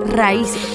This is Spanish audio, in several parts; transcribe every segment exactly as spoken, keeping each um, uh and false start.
Raíces.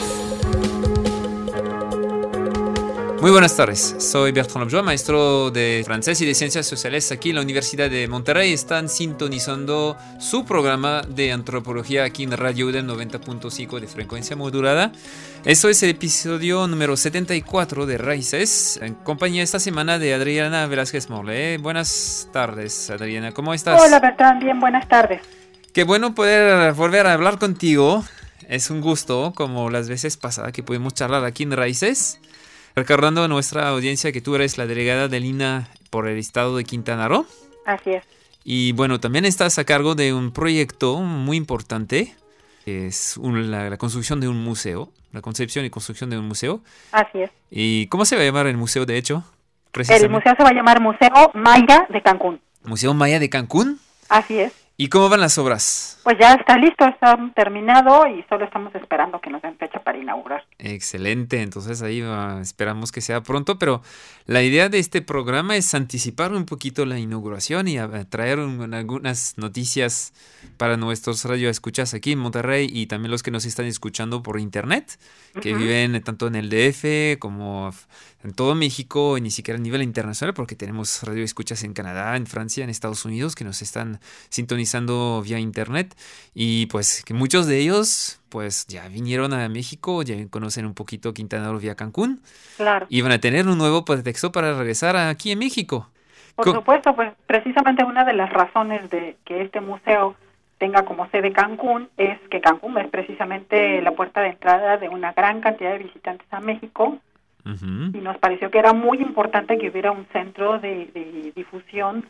Muy buenas tardes, soy Bertrand Lobjoa, maestro de francés y de ciencias sociales aquí en la Universidad de Monterrey. Están sintonizando su programa de antropología aquí en Radio U D E M noventa punto cinco de frecuencia modulada. Esto es el episodio número setenta y cuatro de Raíces, en compañía esta semana de Adriana Velázquez Morle. Buenas tardes, Adriana, ¿cómo estás? Hola, Bertrand, bien, buenas tardes. Qué bueno poder volver a hablar contigo. Es un gusto, como las veces pasadas que pudimos charlar aquí en Raíces. Recordando a nuestra audiencia que tú eres la delegada del I N A H por el estado de Quintana Roo. Así es. Y bueno, también estás a cargo de un proyecto muy importante, que es un, la, la construcción de un museo, la concepción y construcción de un museo. Así es. ¿Y cómo se va a llamar el museo, de hecho? El museo se va a llamar Museo Maya de Cancún. ¿Museo Maya de Cancún? Así es. ¿Y cómo van las obras? Pues ya está listo, está terminado y solo estamos esperando que nos den fecha para inaugurar. Excelente, entonces ahí uh, esperamos que sea pronto, pero la idea de este programa es anticipar un poquito la inauguración y uh, traer un, algunas noticias para nuestros radioescuchas aquí en Monterrey y también los que nos están escuchando por internet, que uh-huh. viven tanto en el D F como en todo México y ni siquiera a nivel internacional, porque tenemos radioescuchas en Canadá, en Francia, en Estados Unidos que nos están sintonizando vía internet y pues que muchos de ellos pues ya vinieron a México, ya conocen un poquito Quintana Roo vía Cancún. Claro. Y van a tener un nuevo pretexto para regresar aquí en México. Por Co- supuesto, pues precisamente una de las razones de que este museo tenga como sede Cancún es que Cancún es precisamente la puerta de entrada de una gran cantidad de visitantes a México. Uh-huh. Y nos pareció que era muy importante que hubiera un centro de, de difusión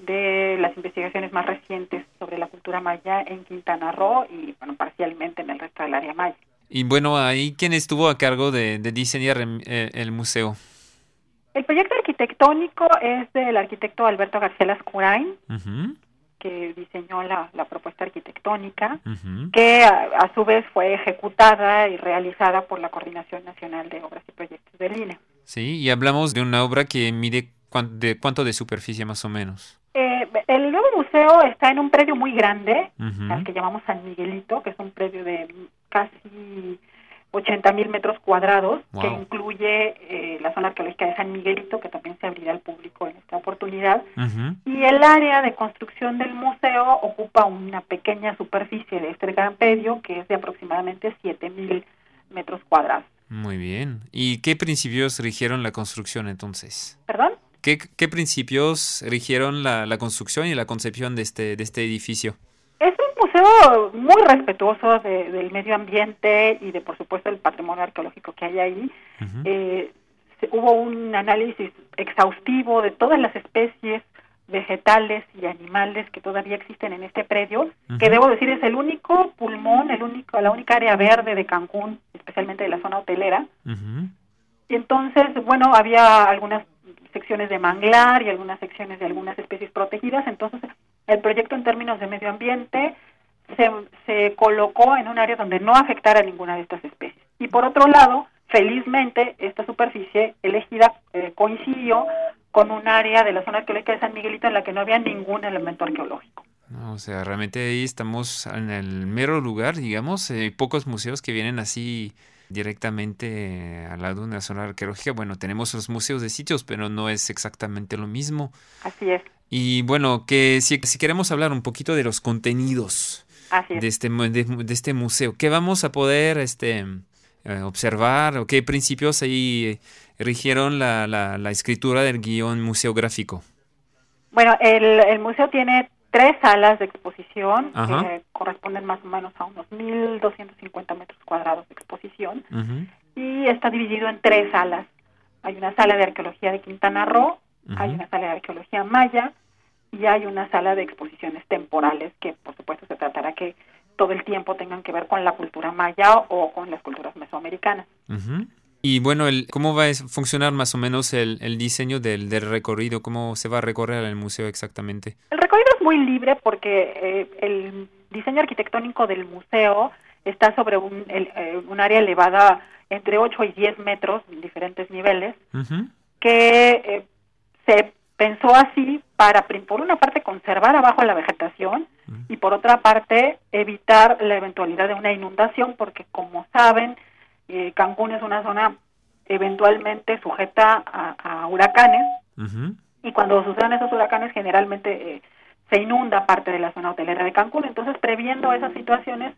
de las investigaciones más recientes sobre la cultura maya en Quintana Roo y, bueno, parcialmente en el resto del área maya. Y bueno, ahí, ¿quién estuvo a cargo de, de diseñar el, el museo? El proyecto arquitectónico es del arquitecto Alberto García Lascurain, uh-huh. que diseñó la, la propuesta arquitectónica, uh-huh. que a, a su vez fue ejecutada y realizada por la Coordinación Nacional de Obras y Proyectos del I N E. Sí, y hablamos de una obra que mide cuan, de cuánto de superficie más o menos. Eh, el nuevo museo está en un predio muy grande, uh-huh. al que llamamos San Miguelito, que es un predio de casi ochenta mil metros cuadrados, wow. que incluye eh, la zona arqueológica de San Miguelito, que también se abrirá al público en esta oportunidad, uh-huh. y el área de construcción del museo ocupa una pequeña superficie de este gran predio, que es de aproximadamente siete mil metros cuadrados. Muy bien. ¿Y qué principios rigieron la construcción entonces? ¿Perdón? ¿Qué, qué principios rigieron la, la construcción y la concepción de este, de este edificio? Es un museo muy respetuoso de, del medio ambiente y de, por supuesto, el patrimonio arqueológico que hay ahí. Uh-huh. Eh, se, hubo un análisis exhaustivo de todas las especies vegetales y animales que todavía existen en este predio, uh-huh. que debo decir es el único pulmón, el único, la única área verde de Cancún, especialmente de la zona hotelera. Uh-huh. Y entonces, bueno, había algunas secciones de manglar y algunas secciones de algunas especies protegidas, entonces el proyecto en términos de medio ambiente se, se colocó en un área donde no afectara a ninguna de estas especies. Y por otro lado, felizmente, esta superficie elegida eh, coincidió con un área de la zona arqueológica de San Miguelito en la que no había ningún elemento arqueológico. O sea, realmente ahí estamos en el mero lugar, digamos, hay eh, pocos museos que vienen así directamente al lado de una zona arqueológica. Bueno, tenemos los museos de sitios, pero no es exactamente lo mismo. Así es. Y bueno, que si, si queremos hablar un poquito de los contenidos de este, de, de este museo, ¿qué vamos a poder este, eh, observar o qué principios ahí rigieron la, la, la escritura del guión museográfico? Bueno, el, el museo tiene tres salas de exposición Ajá. que corresponden más o menos a unos mil doscientos cincuenta metros cuadrados de exposición uh-huh. y está dividido en tres salas. Hay una sala de arqueología de Quintana Roo, uh-huh. hay una sala de arqueología maya y hay una sala de exposiciones temporales que por supuesto se tratará que todo el tiempo tengan que ver con la cultura maya o con las culturas mesoamericanas. Uh-huh. Y bueno, el, ¿cómo va a funcionar más o menos el, el diseño del, del recorrido? ¿Cómo se va a recorrer el museo exactamente? El recorrido es muy libre porque eh, el diseño arquitectónico del museo está sobre un, el, eh, un área elevada entre ocho y diez metros en diferentes niveles, uh-huh. que eh, se pensó así para, por una parte, conservar abajo la vegetación y por otra parte, evitar la eventualidad de una inundación, porque como saben, eh, Cancún es una zona eventualmente sujeta a, a huracanes, uh-huh. y cuando suceden esos huracanes generalmente eh, se inunda parte de la zona hotelera de Cancún. Entonces, previendo esas situaciones,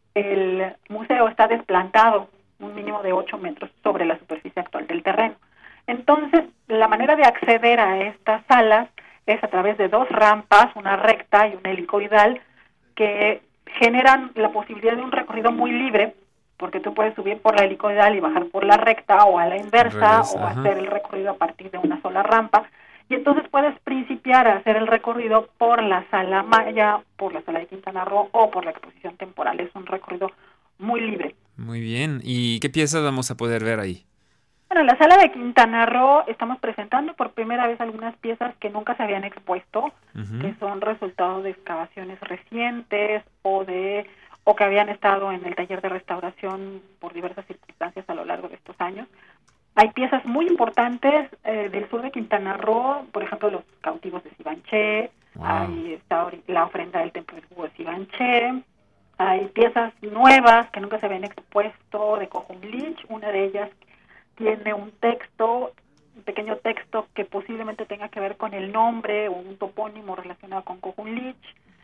el museo está desplantado un mínimo de ocho metros sobre la superficie actual del terreno. Entonces, la manera de acceder a estas salas es a través de dos rampas, una recta y una helicoidal, que generan la posibilidad de un recorrido muy libre, porque tú puedes subir por la helicoidal y bajar por la recta, o a la inversa, Revés, o ajá. hacer el recorrido a partir de una sola rampa. Y entonces puedes principiar a hacer el recorrido por la Sala Maya, por la Sala de Quintana Roo o por la exposición temporal. Es un recorrido muy libre. Muy bien. ¿Y qué piezas vamos a poder ver ahí? Bueno, en la Sala de Quintana Roo estamos presentando por primera vez algunas piezas que nunca se habían expuesto, uh-huh. que son resultado de excavaciones recientes o de o que habían estado en el taller de restauración por diversas circunstancias a lo largo de estos años. Hay piezas muy importantes eh, del sur de Quintana Roo, por ejemplo, los cautivos de Sibanché, wow. Ahí está la ofrenda del templo del Búho de Sibanché. Hay piezas nuevas que nunca se habían expuesto de Cojumblich. Una de ellas tiene un texto, un pequeño texto que posiblemente tenga que ver con el nombre o un topónimo relacionado con Cojumblich.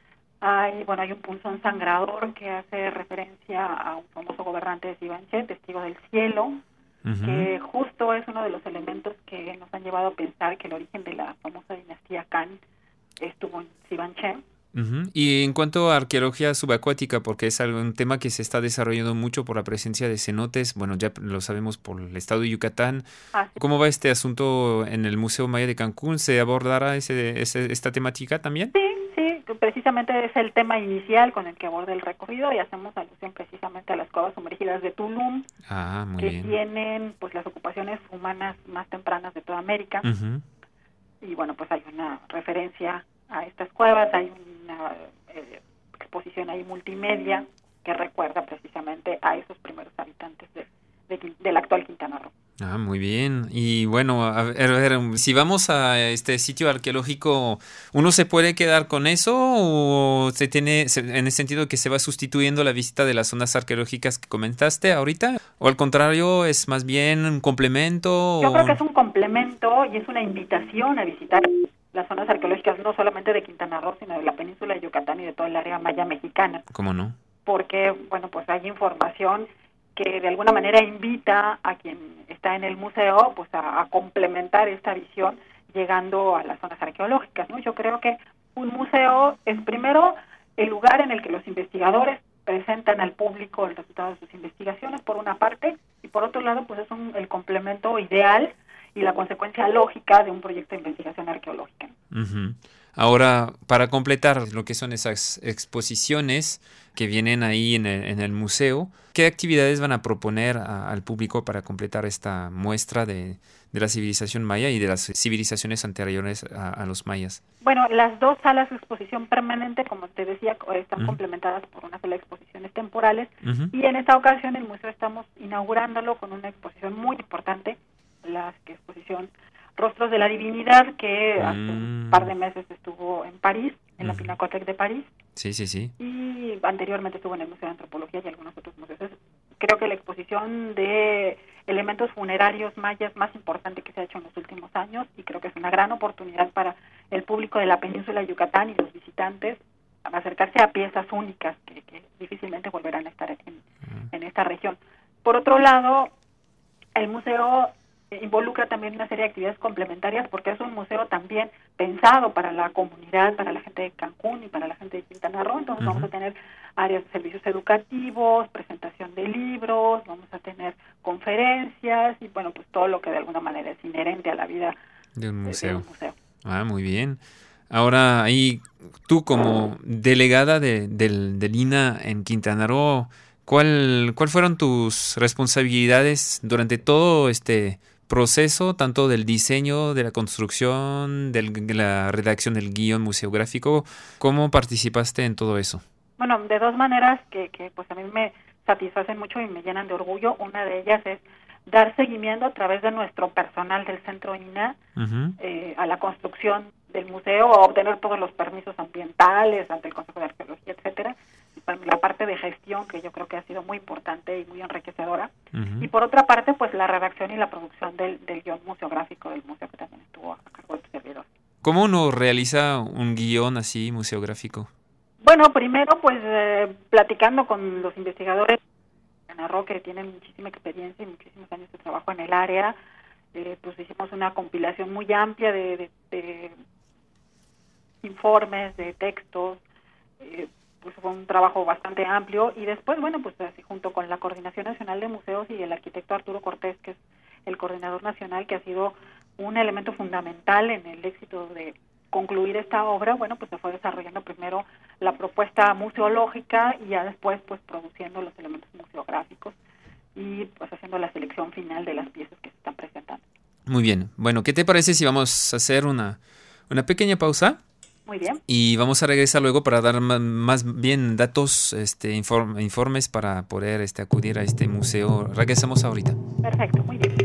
Hay, bueno, hay un punzón sangrador que hace referencia a un famoso gobernante de Sibanché, testigo del cielo, uh-huh. que justo es uno de los elementos que nos han llevado a pensar que el origen de la famosa dinastía Kan estuvo en Sibanché. Uh-huh. Y en cuanto a arqueología subacuática, porque es algo, un tema que se está desarrollando mucho por la presencia de cenotes, bueno, ya lo sabemos por el estado de Yucatán. Ah, sí. ¿Cómo va este asunto en el Museo Maya de Cancún? ¿Se abordará ese, ese, esta temática también? Sí, sí, precisamente es el tema inicial con el que aborda el recorrido y hacemos alusión precisamente a las cuevas sumergidas de Tulum, ah, muy que bien. tienen pues las ocupaciones humanas más tempranas de toda América. Uh-huh. Y bueno, pues hay una referencia a estas cuevas, hay una eh, exposición ahí multimedia que recuerda precisamente a esos primeros habitantes de, de, del actual Quintana Roo. Ah, muy bien. Y bueno, a ver, a ver, si vamos a este sitio arqueológico, ¿uno se puede quedar con eso o se tiene, en el sentido que se va sustituyendo la visita de las zonas arqueológicas que comentaste ahorita? ¿O al contrario, es más bien un complemento? Yo o... creo que es un complemento y es una invitación a visitar las zonas arqueológicas no solamente de Quintana Roo, sino de la península de Yucatán y de toda el área maya mexicana. ¿Cómo no? Porque, bueno, pues hay información que de alguna manera invita a quien está en el museo pues a, a complementar esta visión llegando a las zonas arqueológicas, ¿no? Yo creo que un museo es primero el lugar en el que los investigadores presentan al público el resultado de sus investigaciones, por una parte, y por otro lado, pues es un, el complemento ideal y la consecuencia lógica de un proyecto de investigación arqueológica. Uh-huh. Ahora, para completar lo que son esas exposiciones que vienen ahí en el, en el museo, ¿qué actividades van a proponer a, al público para completar esta muestra de, de la civilización maya y de las civilizaciones anteriores a, a los mayas? Bueno, las dos salas de exposición permanente, como te decía, están uh-huh. complementadas por una sola exposiciones temporales, uh-huh. y en esta ocasión el museo estamos inaugurándolo con una exposición muy importante, la exposición Rostros de la Divinidad, que mm. hace un par de meses estuvo en París, en la uh-huh. Pinacoteca de París. Sí, sí, sí. Y anteriormente estuvo en el Museo de Antropología y algunos otros museos. Creo que la exposición de elementos funerarios mayas más importante que se ha hecho en los últimos años, y creo que es una gran oportunidad para el público de la península de Yucatán y los visitantes a acercarse a piezas únicas que, que difícilmente volverán a estar en, uh-huh. en esta región. Por otro lado, el museo involucra también una serie de actividades complementarias porque es un museo también pensado para la comunidad, para la gente de Cancún y para la gente de Quintana Roo. Entonces uh-huh. vamos a tener áreas de servicios educativos, presentación de libros, vamos a tener conferencias y bueno, pues todo lo que de alguna manera es inherente a la vida de un museo. De, de un museo. Ah, muy bien. Ahora, ahí tú como delegada de, del, del I N A H en Quintana Roo, ¿cuál, ¿cuál fueron tus responsabilidades durante todo este proceso, tanto del diseño, de la construcción, del, de la redacción del guión museográfico? ¿Cómo participaste en todo eso? Bueno, de dos maneras que, que pues a mí me satisfacen mucho y me llenan de orgullo. Una de ellas es dar seguimiento a través de nuestro personal del Centro I N A Uh-huh. eh, a la construcción del museo, a obtener todos los permisos ambientales ante el Consejo de Arqueología, etcétera. La parte de gestión, que yo creo que ha sido muy importante y muy enriquecedora. Uh-huh. Y por otra parte, pues la redacción y la producción del, del guión museográfico del museo, que también estuvo a cargo de tu servidor. ¿Cómo uno realiza un guión así museográfico? Bueno, primero pues eh, platicando con los investigadores de Ana Roque, que tienen muchísima experiencia y muchísimos años de trabajo en el área, eh, pues hicimos una compilación muy amplia de, de, de informes, de textos, eh, pues fue un trabajo bastante amplio, y después, bueno, pues así junto con la Coordinación Nacional de Museos y el arquitecto Arturo Cortés, que es el coordinador nacional, que ha sido un elemento fundamental en el éxito de concluir esta obra, bueno, pues se fue desarrollando primero la propuesta museológica y ya después pues produciendo los elementos museográficos y pues haciendo la selección final de las piezas que se están presentando. Muy bien. Bueno, ¿qué te parece si vamos a hacer una, una pequeña pausa? Muy bien. Y vamos a regresar luego para dar más, más bien datos, este, inform, informes para poder este, acudir a este museo. Regresamos ahorita. Perfecto, muy bien.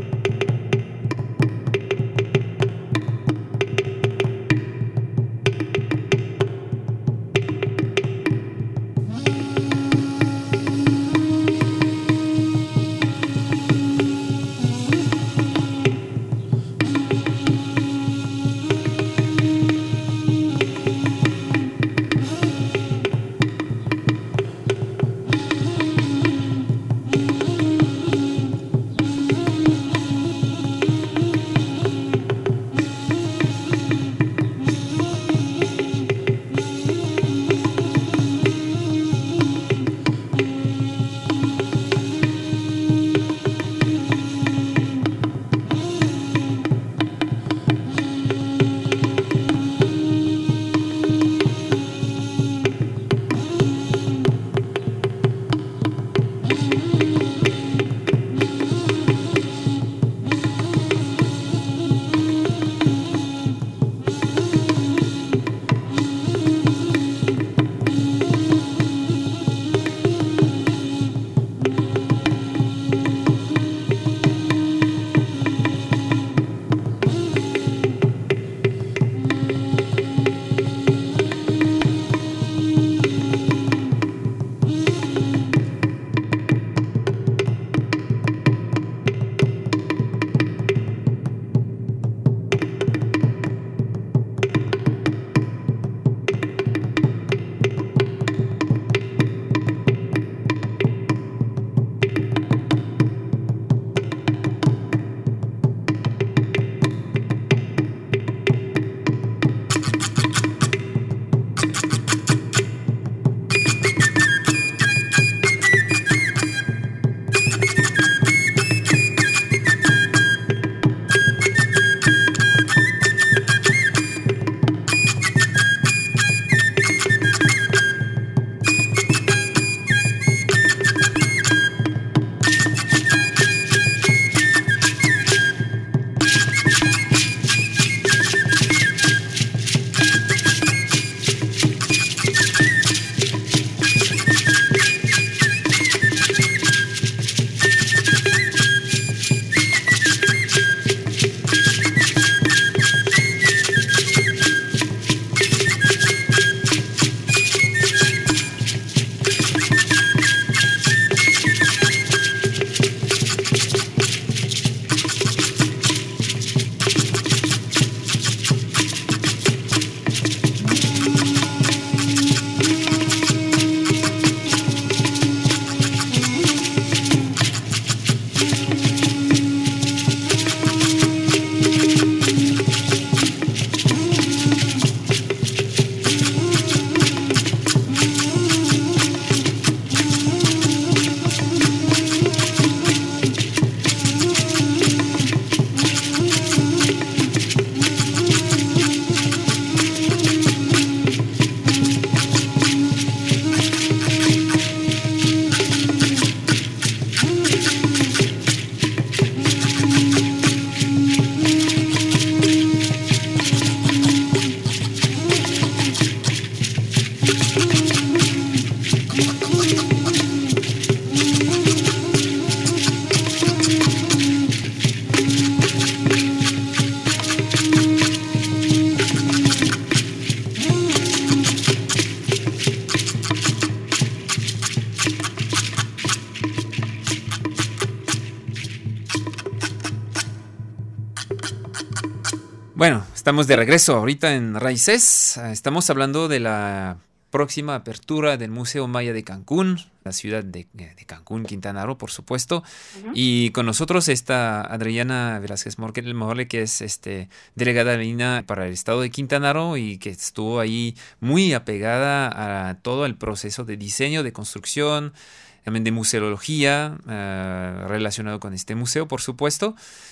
Bueno, estamos de regreso ahorita en Raíces. Estamos hablando de la próxima apertura del Museo Maya de Cancún, la ciudad de, de Cancún, Quintana Roo, por supuesto. Uh-huh. Y con nosotros está Adriana Velázquez Morle, que es este, delegada de Lina para el estado de Quintana Roo y que estuvo ahí muy apegada a todo el proceso de diseño, de construcción, también de museología, uh, relacionado con este museo, por supuesto.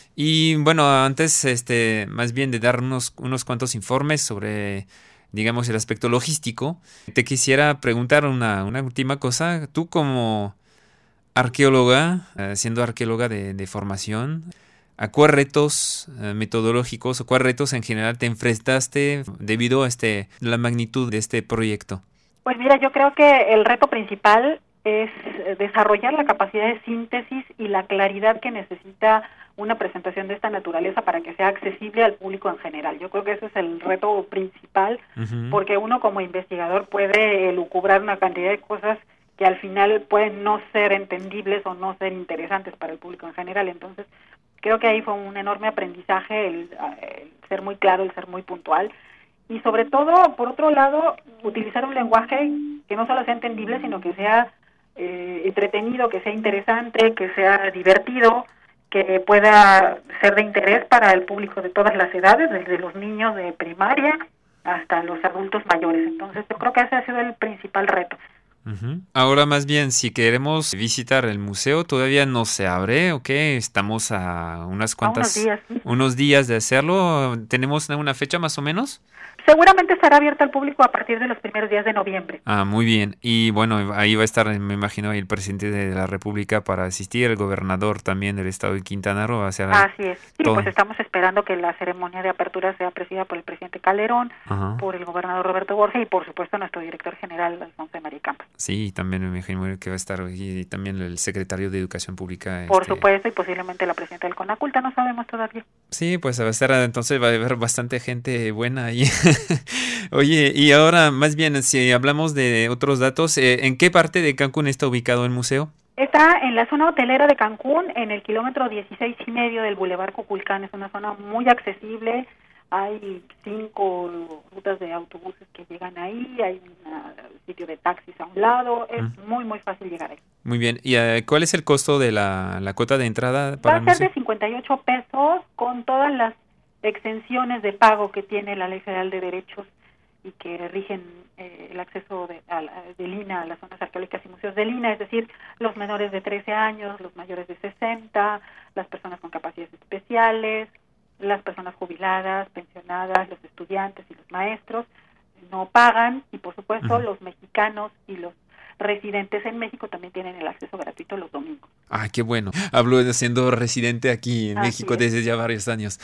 Y bueno, antes este, más bien de dar unos, unos cuantos informes sobre, digamos, el aspecto logístico, te quisiera preguntar una, una última cosa. Tú como arqueóloga, uh, siendo arqueóloga de, de formación, ¿a cuáles retos uh, metodológicos o cuáles retos en general te enfrentaste debido a este, la magnitud de este proyecto? Pues mira, yo creo que el reto principal es desarrollar la capacidad de síntesis y la claridad que necesita una presentación de esta naturaleza para que sea accesible al público en general. Yo creo que ese es el reto principal, uh-huh. porque uno como investigador puede elucubrar una cantidad de cosas que al final pueden no ser entendibles o no ser interesantes para el público en general. Entonces, creo que ahí fue un enorme aprendizaje el, el ser muy claro, el ser muy puntual. Y sobre todo, por otro lado, utilizar un lenguaje que no solo sea entendible, sino que sea eh, entretenido, que sea interesante, que sea divertido, que pueda ser de interés para el público de todas las edades, desde los niños de primaria hasta los adultos mayores. Entonces, yo creo que ese ha sido el principal reto. Uh-huh. Ahora más bien, si queremos visitar el museo, todavía no se abre, ¿ok? Estamos a unas cuantas... A unos días. Unos días de hacerlo. ¿Tenemos una fecha más o menos? Seguramente estará abierta al público a partir de los primeros días de noviembre. Ah, muy bien. Y bueno, ahí va a estar, me imagino, el presidente de la República para asistir, el gobernador también del estado de Quintana Roo. Así es. Sí, todo. Pues estamos esperando que la ceremonia de apertura sea presidida por el presidente Calderón, uh-huh. por el gobernador Roberto Borges y, por supuesto, nuestro director general, Alfonso de María Campos. Sí, también me imagino que va a estar y también el secretario de Educación Pública. Por este... supuesto, y posiblemente la presidenta del CONACULTA, no sabemos todavía. Sí, pues va a estar, entonces va a haber bastante gente buena ahí. Oye, y ahora más bien, si hablamos de otros datos, eh, ¿en qué parte de Cancún está ubicado el museo? Está en la zona hotelera de Cancún, en el kilómetro dieciséis y medio del Boulevard Cuculcán. Es una zona muy accesible. Hay cinco rutas de autobuses que llegan ahí, hay un sitio de taxis a un lado, es mm. muy, muy fácil llegar ahí. Muy bien, ¿y uh, cuál es el costo de la, la cuota de entrada Va para a el ser museo? De cincuenta y ocho pesos con todas las exenciones de pago que tiene la Ley Federal de Derechos y que rigen eh, el acceso de, a, de Lina a las zonas arqueológicas y museos de Lina, es decir, los menores de trece años, los mayores de sesenta, las personas con capacidades especiales, las personas jubiladas, pensionadas, los estudiantes y los maestros no pagan y por supuesto uh-huh. los mexicanos y los residentes en México también tienen el acceso gratuito los domingos. Ah, qué bueno. Hablo de siendo residente aquí en Así México es. Desde ya varios años.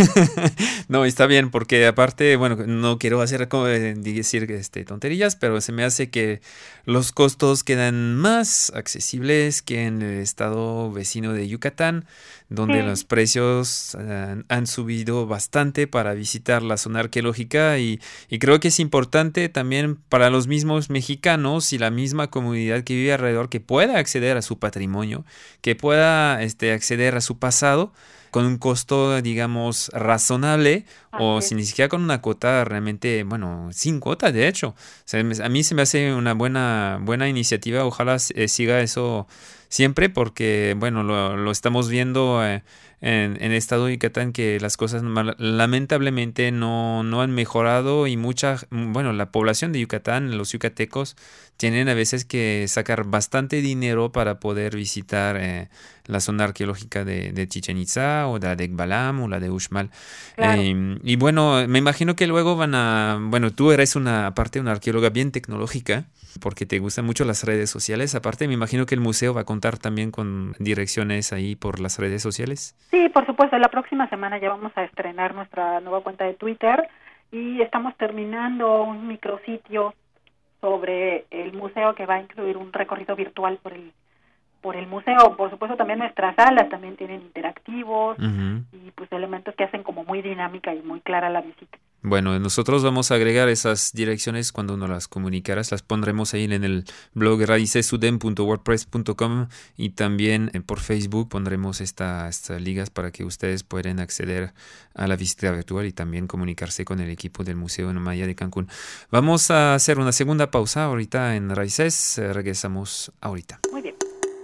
No, está bien, porque aparte, bueno, no quiero hacer como decir este, tonterías, pero se me hace que los costos quedan más accesibles que en el estado vecino de Yucatán, donde sí. los precios uh, han subido bastante para visitar la zona arqueológica y, y creo que es importante también para los mismos mexicanos y la misma comunidad que vive alrededor que pueda acceder a su patrimonio, que pueda este, acceder a su pasado con un costo, digamos, razonable Así o sin ni siquiera con una cuota realmente, bueno, sin cuota, de hecho. O sea, a mí se me hace una buena, buena iniciativa. Ojalá eh, siga eso siempre porque, bueno, lo, lo estamos viendo eh, en, en el estado de Yucatán que las cosas lamentablemente no, no han mejorado y mucha, bueno, la población de Yucatán, los yucatecos, tienen a veces que sacar bastante dinero para poder visitar eh, la zona arqueológica de, de Chichén Itzá o de la de Ekbalam o la de Uxmal. Claro. Eh, y bueno, me imagino que luego van a, bueno, tú eres una, aparte una arqueóloga bien tecnológica, porque te gustan mucho las redes sociales. Aparte, me imagino que el museo va a contar también con direcciones ahí por las redes sociales. Sí, por supuesto. La próxima semana ya vamos a estrenar nuestra nueva cuenta de Twitter y estamos terminando un micrositio sobre el museo que va a incluir un recorrido virtual por el por el museo. Por supuesto, también nuestras salas también tienen interactivos uh-huh. y pues elementos que hacen como muy dinámica y muy clara la visita. Bueno, nosotros vamos a agregar esas direcciones cuando nos las comunicaras. Las pondremos ahí en el blog raicesudem punto wordpress punto com y también por Facebook pondremos esta, estas ligas para que ustedes puedan acceder a la visita virtual y también comunicarse con el equipo del Museo Maya de Cancún. Vamos a hacer una segunda pausa ahorita en Raíces. Regresamos ahorita. Muy bien.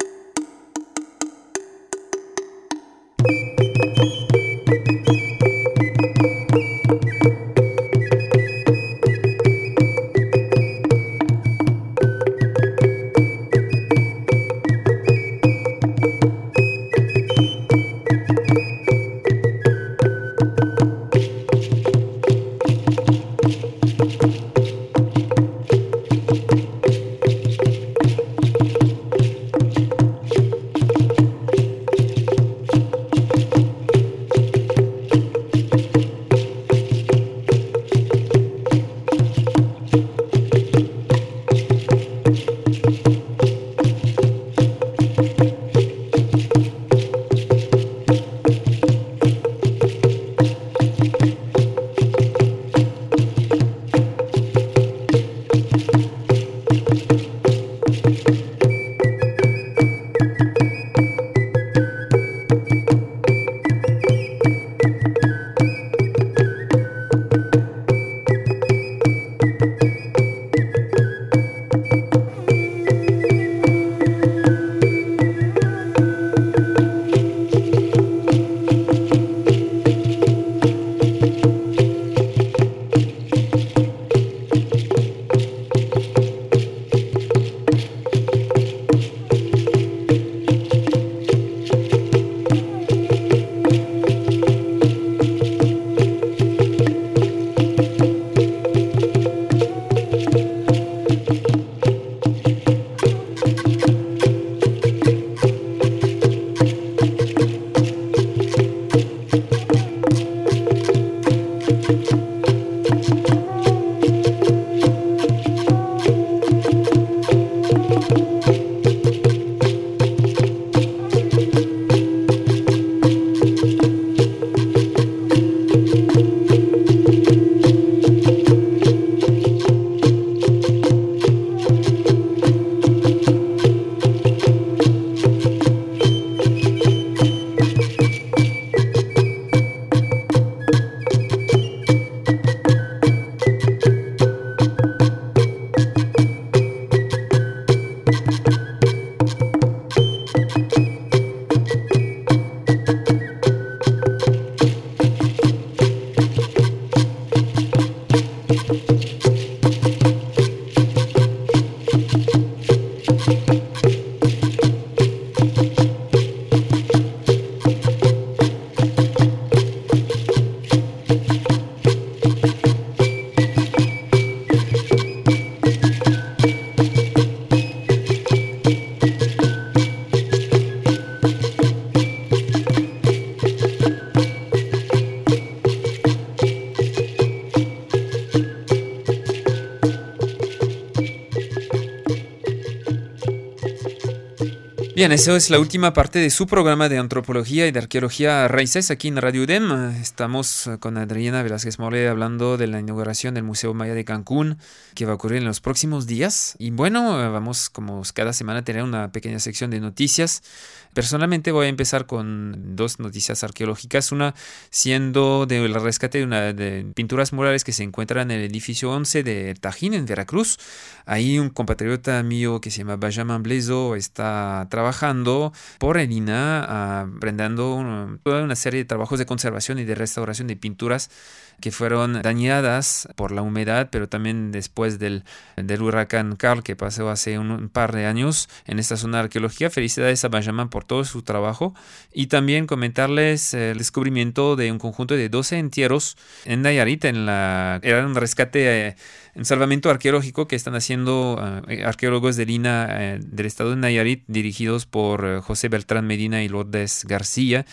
Bien, eso es la última parte de su programa de antropología y de arqueología Raíces aquí en Radio UDEM. Estamos con Adriana Velázquez Morle hablando de la inauguración del Museo Maya de Cancún que va a ocurrir en los próximos días. Y bueno, vamos como cada semana a tener una pequeña sección de noticias. Personalmente voy a empezar con dos noticias arqueológicas, una siendo del rescate de, una, de pinturas murales que se encuentran en el edificio once de Tajín, en Veracruz. Ahí un compatriota mío que se llama Benjamin Blezo está trabajando por el I N A H, aprendiendo una, toda una serie de trabajos de conservación y de restauración de pinturas que fueron dañadas por la humedad, pero también después del, del huracán Carl que pasó hace un, un par de años en esta zona de arqueología. Felicidades a Benjamin por todo su trabajo y también comentarles el descubrimiento de un conjunto de doce entierros en Nayarit. En la, era un rescate un salvamento arqueológico que están haciendo uh, arqueólogos del I N A uh, del estado de Nayarit, dirigidos por uh, José Beltrán Medina y Lourdes García.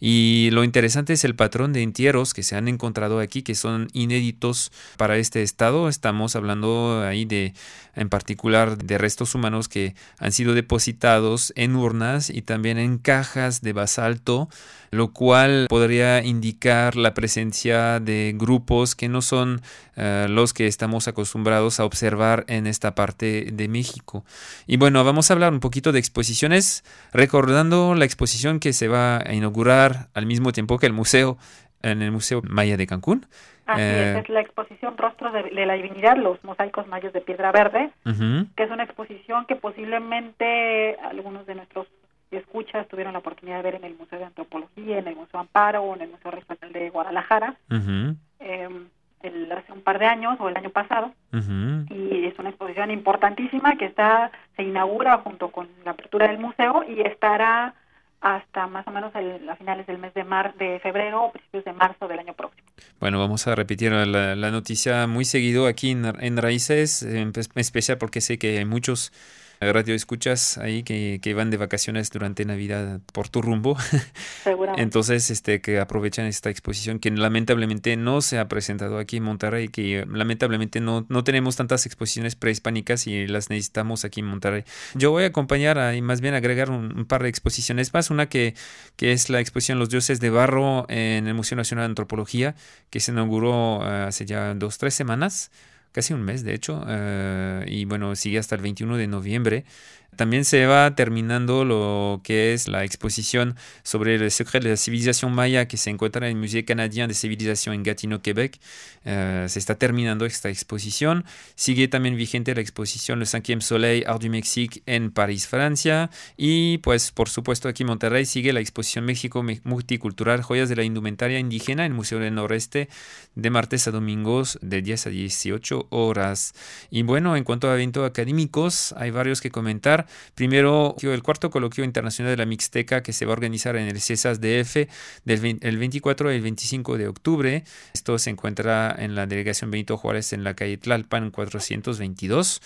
Y lo interesante es el patrón de entierros que se han encontrado aquí, que son inéditos para este estado. Estamos hablando ahí de, en particular, de restos humanos que han sido depositados en urnas y también en cajas de basalto, lo cual podría indicar la presencia de grupos que no son uh, los que estamos acostumbrados a observar en esta parte de México. Y bueno, vamos a hablar un poquito de exposiciones, recordando la exposición que se va a inaugurar al mismo tiempo que el museo, en el Museo Maya de Cancún. Así eh, es, es la exposición Rostros de, de la Divinidad, los mosaicos mayas de piedra verde, uh-huh. que es una exposición que posiblemente algunos de nuestros escuchas tuvieron la oportunidad de ver en el Museo de Antropología, en el Museo Amparo o en el Museo Regional de Guadalajara, uh-huh. eh, el, hace un par de años o el año pasado, uh-huh. y es una exposición importantísima que está se inaugura junto con la apertura del museo y estará hasta más o menos el, a finales del mes de mar de febrero o principios de marzo del año próximo. Bueno, vamos a repetir la, la noticia muy seguido aquí en, en Raíces, en especial porque sé que hay muchos radio escuchas ahí que, que van de vacaciones durante Navidad por tu rumbo. Seguramente. Entonces, este, que aprovechan esta exposición que lamentablemente no se ha presentado aquí en Monterrey, que lamentablemente no, no tenemos tantas exposiciones prehispánicas y las necesitamos aquí en Monterrey. Yo voy a acompañar a, y más bien agregar un, un par de exposiciones más, una que, que es la exposición Los Dioses de Barro en el Museo Nacional de Antropología, que se inauguró uh, hace ya dos, tres semanas, casi un mes de hecho, uh, y bueno, sigue hasta el veintiuno de noviembre. También se va terminando lo que es la exposición sobre el secreto de la civilización maya que se encuentra en el Musée Canadien de Civilización en Gatineau, Québec. Uh, se está terminando esta exposición. Sigue también vigente la exposición Le Cinquième Soleil, Art du Mexique en París, Francia. Y pues por supuesto aquí en Monterrey sigue la exposición México Multicultural, Joyas de la Indumentaria Indígena en el Museo del Noreste de martes a domingos de diez a dieciocho horas. Y bueno, en cuanto a eventos académicos, hay varios que comentar. Primero, el cuarto coloquio internacional de la Mixteca que se va a organizar en el CESAS D F del el veinticuatro y el veinticinco de octubre. Esto se encuentra en la delegación Benito Juárez en la calle Tlalpan cuatrocientos veintidós.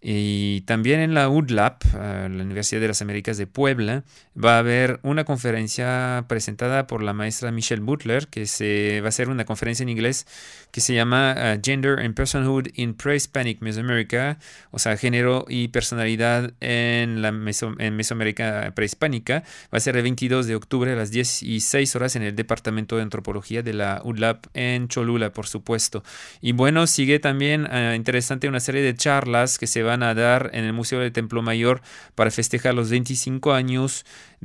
Y también en la U D L A P, la Universidad de las Américas de Puebla, va a haber una conferencia presentada por la maestra Michelle Butler, que se va a hacer una conferencia en inglés que se llama uh, Gender and Personhood in Pre-Hispanic Mesoamerica, o sea, género y personalidad en la Meso- en Mesoamérica prehispánica. Va a ser el veintidós de octubre a las dieciséis horas en el Departamento de Antropología de la U D L A P en Cholula, por supuesto. Y bueno, sigue también uh, interesante una serie de charlas que se van a dar en el Museo del Templo Mayor para festejar los veinticinco años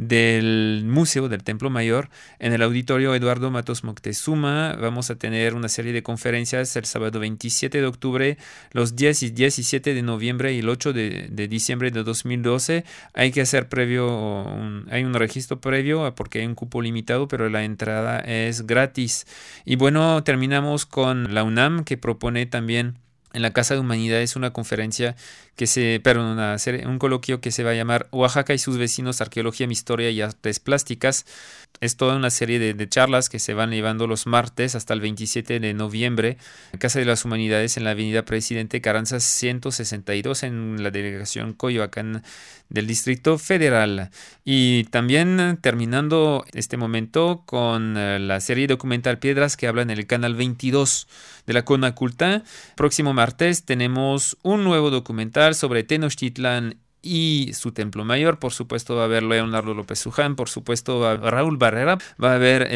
del Museo del Templo Mayor. En el Auditorio Eduardo Matos Moctezuma vamos a tener una serie de conferencias el sábado veintisiete de octubre, los diez y diecisiete de noviembre y el ocho de, de diciembre de dos mil doce. Hay que hacer previo, un, hay un registro previo porque hay un cupo limitado, pero la entrada es gratis. Y bueno, terminamos con la UNAM, que propone también en la Casa de Humanidades una conferencia que se, perdón, una serie, un coloquio que se va a llamar Oaxaca y sus vecinos, arqueología, historia y artes plásticas. Es toda una serie de, de charlas que se van llevando los martes hasta el veintisiete de noviembre en Casa de las Humanidades en la avenida Presidente Carranza ciento sesenta y dos en la delegación Coyoacán del Distrito Federal. Y también terminando este momento con uh, la serie documental Piedras que habla en el canal veintidós de la Conaculta. Próximo martes tenemos un nuevo documental sobre Tenochtitlan y su templo mayor. Por supuesto va a haber Leonardo López Suján, por supuesto va a haber Raúl Barrera, va a haber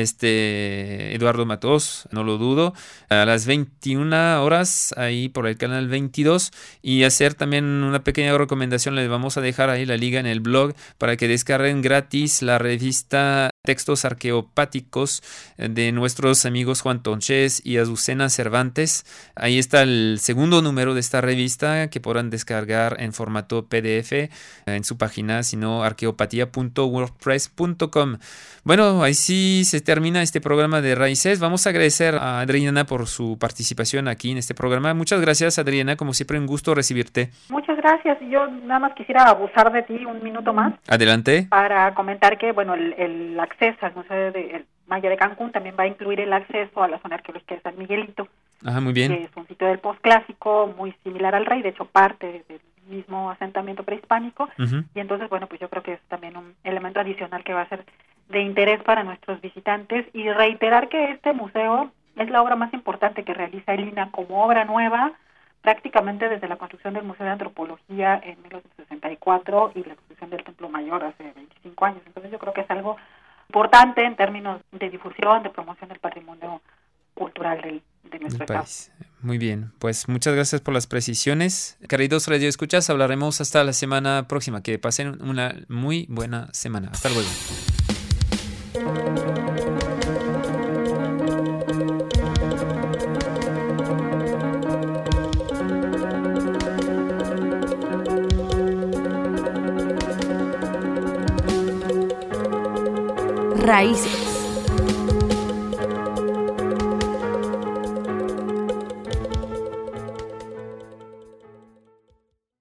este Eduardo Matos, no lo dudo, a las veintiuna horas ahí por el canal veintidós. Y hacer también una pequeña recomendación, les vamos a dejar ahí la liga en el blog para que descarguen gratis la revista Textos Arqueopáticos de nuestros amigos Juan Tonchés y Azucena Cervantes. Ahí está el segundo número de esta revista que podrán descargar en formato P D F en su página, sino arqueopatía punto wordpress punto com. Bueno, ahí sí se termina este programa de Raíces. Vamos a agradecer a Adriana por su participación aquí en este programa. Muchas gracias, Adriana, como siempre un gusto recibirte. Muchas gracias. Yo nada más quisiera abusar de ti un minuto más. Adelante. Para comentar que, bueno, el, el acceso al Museo de, el Maya de Cancún también va a incluir el acceso a la zona arqueológica de San Miguelito. Ajá, muy bien. Que es un sitio del posclásico muy similar al Rey, de hecho parte del mismo asentamiento prehispánico. Uh-huh. Y entonces, bueno, pues yo creo que es también un elemento adicional que va a ser de interés para nuestros visitantes, y reiterar que este museo es la obra más importante que realiza el I N A H como obra nueva, prácticamente desde la construcción del Museo de Antropología en mil novecientos sesenta y cuatro y la construcción del Templo Mayor hace veinticinco años. Entonces yo creo que es algo importante en términos de difusión, de promoción del patrimonio cultural del, de nuestro estado. País. Muy bien, pues muchas gracias por las precisiones. Queridos radioescuchas, hablaremos hasta la semana próxima. Que pasen una muy buena semana. Hasta luego. Raíces.